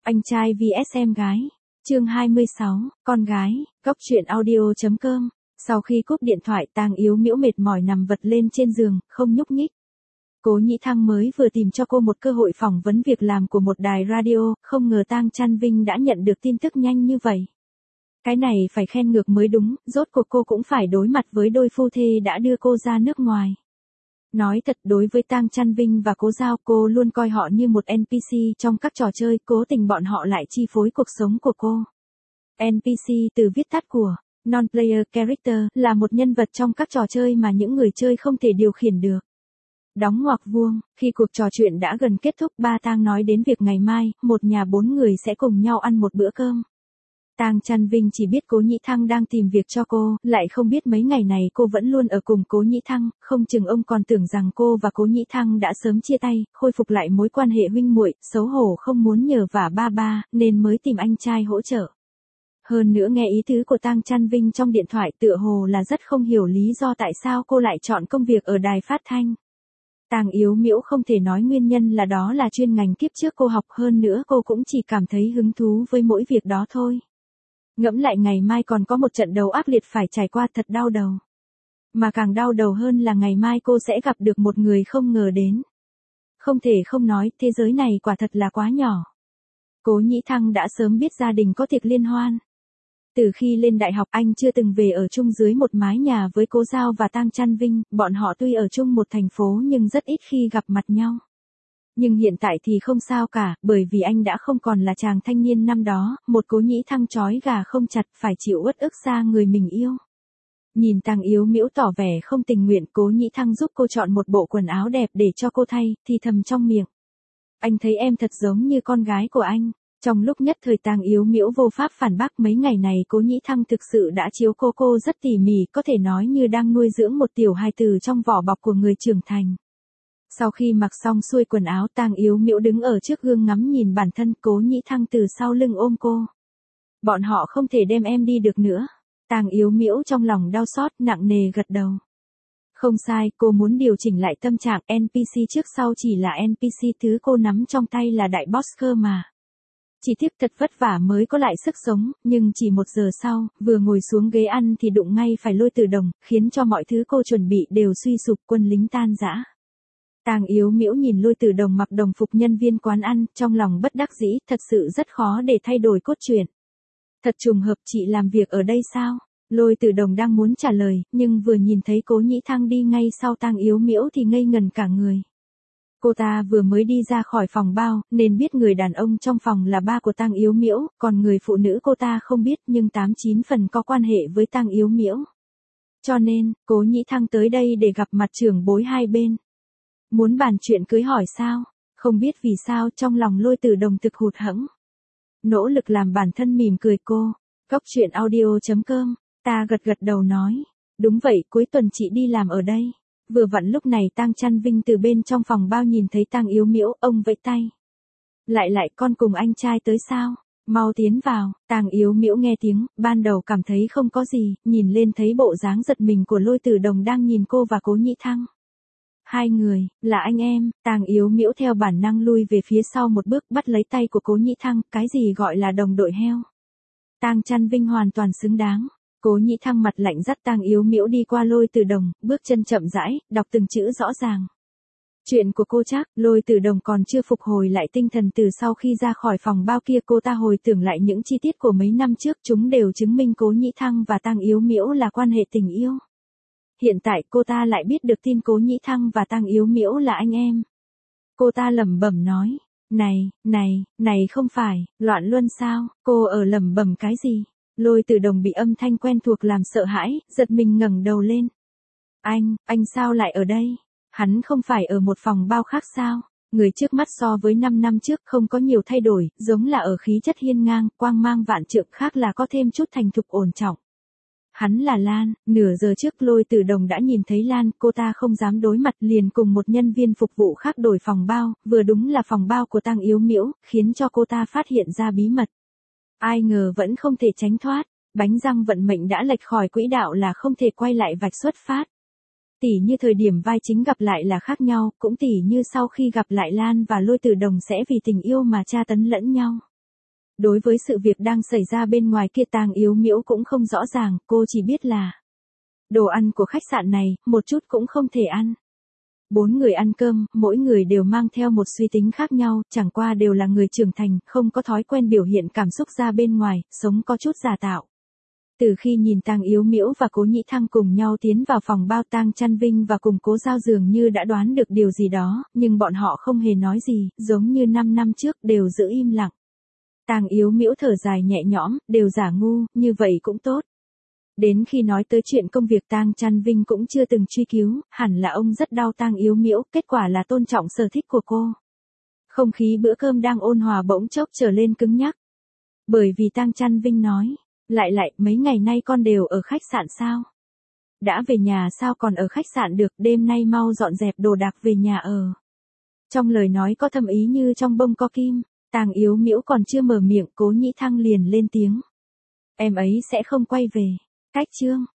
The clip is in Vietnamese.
Anh trai vs em gái. Chương 26, con gái. Góc truyện audio.com. Sau khi cúp điện thoại, Tang Yếu Miễu mệt mỏi nằm vật lên trên giường, không nhúc nhích. Cố Nhĩ Thăng mới vừa tìm cho cô một cơ hội phỏng vấn việc làm của một đài radio, không ngờ Tang Chăn Vinh đã nhận được tin tức nhanh như vậy. Cái này phải khen ngược mới đúng, rốt cuộc cô cũng phải đối mặt với đôi phu thê đã đưa cô ra nước ngoài. Nói thật, đối với Tang Chăn Vinh và Cố Giao, cô luôn coi họ như một NPC trong các trò chơi, cố tình bọn họ lại chi phối cuộc sống của cô. NPC từ viết tắt của Non-Player Character, là một nhân vật trong các trò chơi mà những người chơi không thể điều khiển được. Đóng ngoặc vuông, khi cuộc trò chuyện đã gần kết thúc, ba Tang nói đến việc ngày mai, một nhà 4 người sẽ cùng nhau ăn một bữa cơm. Tang Chăn Vinh chỉ biết Cố Nhĩ Thăng đang tìm việc cho cô, lại không biết mấy ngày này cô vẫn luôn ở cùng Cố Nhĩ Thăng, không chừng ông còn tưởng rằng cô và Cố Nhĩ Thăng đã sớm chia tay, khôi phục lại mối quan hệ huynh muội, xấu hổ không muốn nhờ vả ba, nên mới tìm anh trai hỗ trợ. Hơn nữa nghe ý tứ của Tang Chăn Vinh trong điện thoại tựa hồ là rất không hiểu lý do tại sao cô lại chọn công việc ở đài phát thanh. Tang Yếu Miễu không thể nói nguyên nhân là đó là chuyên ngành kiếp trước cô học, hơn nữa cô cũng chỉ cảm thấy hứng thú với mỗi việc đó thôi. Ngẫm lại ngày mai còn có một trận đấu ác liệt phải trải qua, thật đau đầu. Mà càng đau đầu hơn là ngày mai cô sẽ gặp được một người không ngờ đến. Không thể không nói, thế giới này quả thật là quá nhỏ. Cố Nhĩ Thăng đã sớm biết gia đình có tiệc liên hoan. Từ khi lên đại học anh chưa từng về ở chung dưới một mái nhà với Cố Giao và Tang Chăn Vinh, bọn họ tuy ở chung một thành phố nhưng rất ít khi gặp mặt nhau. Nhưng hiện tại thì không sao cả, bởi vì anh đã không còn là chàng thanh niên năm đó, một Cố Nhĩ Thăng trói gà không chặt, phải chịu uất ức xa người mình yêu. Nhìn Tang Yếu Miễu tỏ vẻ không tình nguyện, Cố Nhĩ Thăng giúp cô chọn một bộ quần áo đẹp để cho cô thay, thì thầm trong miệng. Anh thấy em thật giống như con gái của anh. Trong lúc nhất thời Tang Yếu Miễu vô pháp phản bác, mấy ngày này Cố Nhĩ Thăng thực sự đã chiếu cố cô rất tỉ mỉ, có thể nói như đang nuôi dưỡng một tiểu hài tử trong vỏ bọc của người trưởng thành. Sau khi mặc xong xuôi quần áo, Tang Yếu Miễu đứng ở trước gương ngắm nhìn bản thân, Cố Nhĩ Thăng từ sau lưng ôm cô. Bọn họ không thể đem em đi được nữa. Tang Yếu Miễu trong lòng đau xót, nặng nề gật đầu. Không sai, cô muốn điều chỉnh lại tâm trạng, NPC trước sau chỉ là NPC, thứ cô nắm trong tay là đại boss cơ mà. Chỉ tiếc thật vất vả mới có lại sức sống, nhưng chỉ 1 giờ sau, vừa ngồi xuống ghế ăn thì đụng ngay phải Lôi Tử Đồng, khiến cho mọi thứ cô chuẩn bị đều suy sụp, quân lính tan rã. Tang Yếu Miễu nhìn Lôi Tử Đồng mặc đồng phục nhân viên quán ăn, trong lòng bất đắc dĩ, thật sự rất khó để thay đổi cốt truyện. Thật trùng hợp, chị làm việc ở đây sao? Lôi Tử Đồng đang muốn trả lời, nhưng vừa nhìn thấy Cố Nhĩ Thăng đi ngay sau Tang Yếu Miễu thì ngây ngần cả người. Cô ta vừa mới đi ra khỏi phòng bao, nên biết người đàn ông trong phòng là ba của Tang Yếu Miễu, còn người phụ nữ cô ta không biết, nhưng 89 phần có quan hệ với Tang Yếu Miễu. Cho nên, Cố Nhĩ Thăng tới đây để gặp mặt trưởng bối hai bên. Muốn bàn chuyện cưới hỏi sao? Không biết vì sao trong lòng Lôi Tử Đồng thực hụt hẫng. Nỗ lực làm bản thân mỉm cười cô. Góc truyện audio.com. Ta gật đầu nói. Đúng vậy, cuối tuần chị đi làm ở đây. Vừa vặn lúc này Tang Chăn Vinh từ bên trong phòng bao nhìn thấy Tang Yếu Miễu, ông vẫy tay. Lại con cùng anh trai tới sao? Mau tiến vào. Tang Yếu Miễu nghe tiếng, ban đầu cảm thấy không có gì, nhìn lên thấy bộ dáng giật mình của Lôi Tử Đồng đang nhìn cô và Cố Nhĩ Thăng. Hai người, là anh em. Tang Yếu Miễu theo bản năng lui về phía sau một bước, bắt lấy tay của Cố Nhĩ Thăng, cái gì gọi là đồng đội heo. Tang Chăn Vinh hoàn toàn xứng đáng. Cố Nhĩ Thăng mặt lạnh dắt Tang Yếu Miễu đi qua Lôi Tử Đồng, bước chân chậm rãi, đọc từng chữ rõ ràng. Chuyện của cô chắc, Lôi Tử Đồng còn chưa phục hồi lại tinh thần từ sau khi ra khỏi phòng bao kia, cô ta hồi tưởng lại những chi tiết của mấy năm trước, chúng đều chứng minh Cố Nhĩ Thăng và Tang Yếu Miễu là quan hệ tình yêu. Hiện tại cô ta lại biết được tin Cố Nhĩ Thăng và Tang Yếu Miễu là anh em. Cô ta lẩm bẩm nói, này không phải, loạn luân sao, cô ở lẩm bẩm cái gì? Lôi Tử Đồng bị âm thanh quen thuộc làm sợ hãi, giật mình ngẩng đầu lên. Anh sao lại ở đây? Hắn không phải ở một phòng bao khác sao? Người trước mắt so với 5 năm trước không có nhiều thay đổi, giống là ở khí chất hiên ngang, quang mang vạn trượng, khác là có thêm chút thành thục ổn trọng. Hắn là Lan, nửa giờ trước Lôi Tử Đồng đã nhìn thấy Lan, cô ta không dám đối mặt, liền cùng một nhân viên phục vụ khác đổi phòng bao, vừa đúng là phòng bao của Tang Yếu Miễu, khiến cho cô ta phát hiện ra bí mật. Ai ngờ vẫn không thể tránh thoát, bánh răng vận mệnh đã lệch khỏi quỹ đạo là không thể quay lại vạch xuất phát. Tỉ như thời điểm vai chính gặp lại là khác nhau, cũng tỉ như sau khi gặp lại Lan và Lôi Tử Đồng sẽ vì tình yêu mà tra tấn lẫn nhau. Đối với sự việc đang xảy ra bên ngoài kia Tang Yếu Miễu cũng không rõ ràng, cô chỉ biết là đồ ăn của khách sạn này, một chút cũng không thể ăn. 4 người ăn cơm, mỗi người đều mang theo một suy tính khác nhau, chẳng qua đều là người trưởng thành, không có thói quen biểu hiện cảm xúc ra bên ngoài, sống có chút giả tạo. Từ khi nhìn Tang Yếu Miễu và Cố Nhĩ Thăng cùng nhau tiến vào phòng bao, Tang Chăn Vinh và cùng Cố Giao dường như đã đoán được điều gì đó, nhưng bọn họ không hề nói gì, giống như 5 năm trước đều giữ im lặng. Tang Yếu Miễu thở dài nhẹ nhõm, đều giả ngu, như vậy cũng tốt. Đến khi nói tới chuyện công việc Tang Chăn Vinh cũng chưa từng truy cứu, hẳn là ông rất đau Tang Yếu Miễu, kết quả là tôn trọng sở thích của cô. Không khí bữa cơm đang ôn hòa bỗng chốc trở lên cứng nhắc. Bởi vì Tang Chăn Vinh nói, lại, mấy ngày nay con đều ở khách sạn sao? Đã về nhà sao còn ở khách sạn được, đêm nay mau dọn dẹp đồ đạc về nhà ở. Trong lời nói có thâm ý như trong bông có kim, Tang Yếu Miễu còn chưa mở miệng, Cố Nhĩ Thăng liền lên tiếng. Em ấy sẽ không quay về. Cách chương